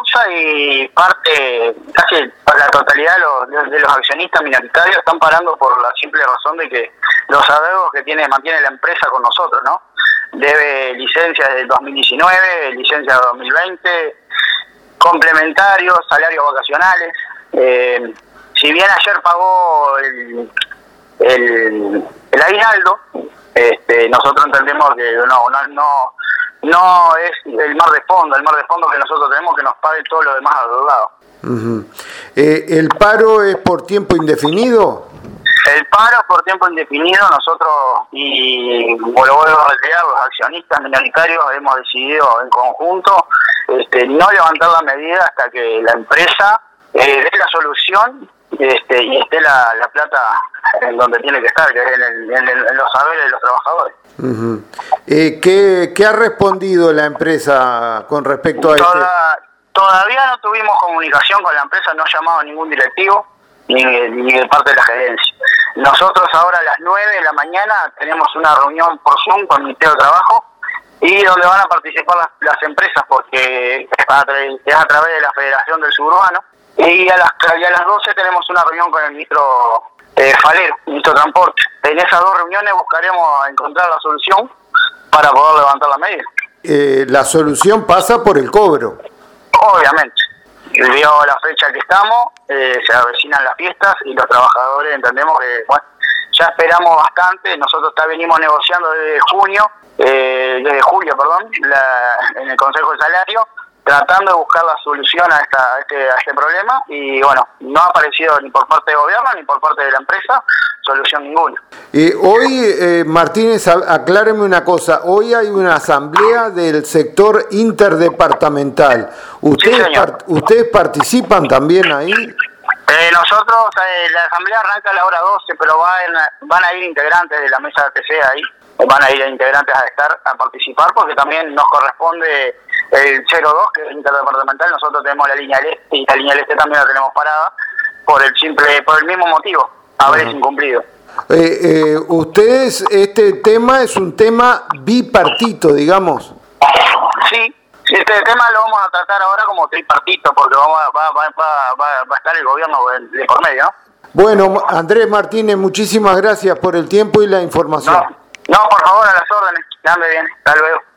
causa y parte, casi la totalidad de los accionistas minoritarios están parando por la simple razón de que los adeudos que mantiene la empresa con nosotros, ¿no? Debe licencias del 2019, licencias de 2020, complementarios, salarios vacacionales. Si bien ayer pagó el aguinaldo, nosotros entendemos que no es el mar de fondo que nosotros tenemos que nos pague todo lo demás adeudados. Uh-huh. ¿El paro es por tiempo indefinido? El paro es por tiempo indefinido. Nosotros, y lo vuelvo a reiterar, los accionistas minoritarios hemos decidido en conjunto no levantar la medida hasta que la empresa dé la solución y esté la plata en donde tiene que estar, que es en los saberes de los trabajadores. Uh-huh. ¿Qué ha respondido la empresa con respecto a Todavía no tuvimos comunicación con la empresa, no ha llamado a ningún directivo ni de parte de la gerencia. Nosotros ahora a las 9 de la mañana tenemos una reunión por Zoom con el Ministerio de Trabajo y donde van a participar las empresas, porque es a través de la Federación del Suburbano, y a las 12 tenemos una reunión con el ministro Falero, ministro de Transporte. En esas dos reuniones buscaremos encontrar la solución para poder levantar la medida. La solución pasa por el cobro. Obviamente. Vio la fecha que estamos, se avecinan las fiestas y los trabajadores entendemos que, ya esperamos bastante. Nosotros venimos negociando desde julio, en el Consejo de Salario, tratando de buscar la solución a este problema, y no ha aparecido ni por parte del gobierno ni por parte de la empresa solución ninguna. Hoy, Martínez, acláreme una cosa, hoy hay una asamblea del sector interdepartamental. ¿Ustedes participan también ahí? Nosotros, la asamblea arranca a la hora 12, pero van a ir integrantes de la mesa de TC ahí, van a ir integrantes a participar, porque también nos corresponde el 02, que es interdepartamental. Nosotros tenemos la línea del Este, y la línea del Este también la tenemos parada por el mismo motivo, haberse incumplido. Ustedes, este tema es un tema bipartito, digamos. Sí, este tema lo vamos a tratar ahora como tripartito, porque va a estar el gobierno de por medio, ¿no? Bueno, Andrés Martínez, muchísimas gracias por el tiempo y la información. No, por favor, a las órdenes. Que ande bien. Hasta luego.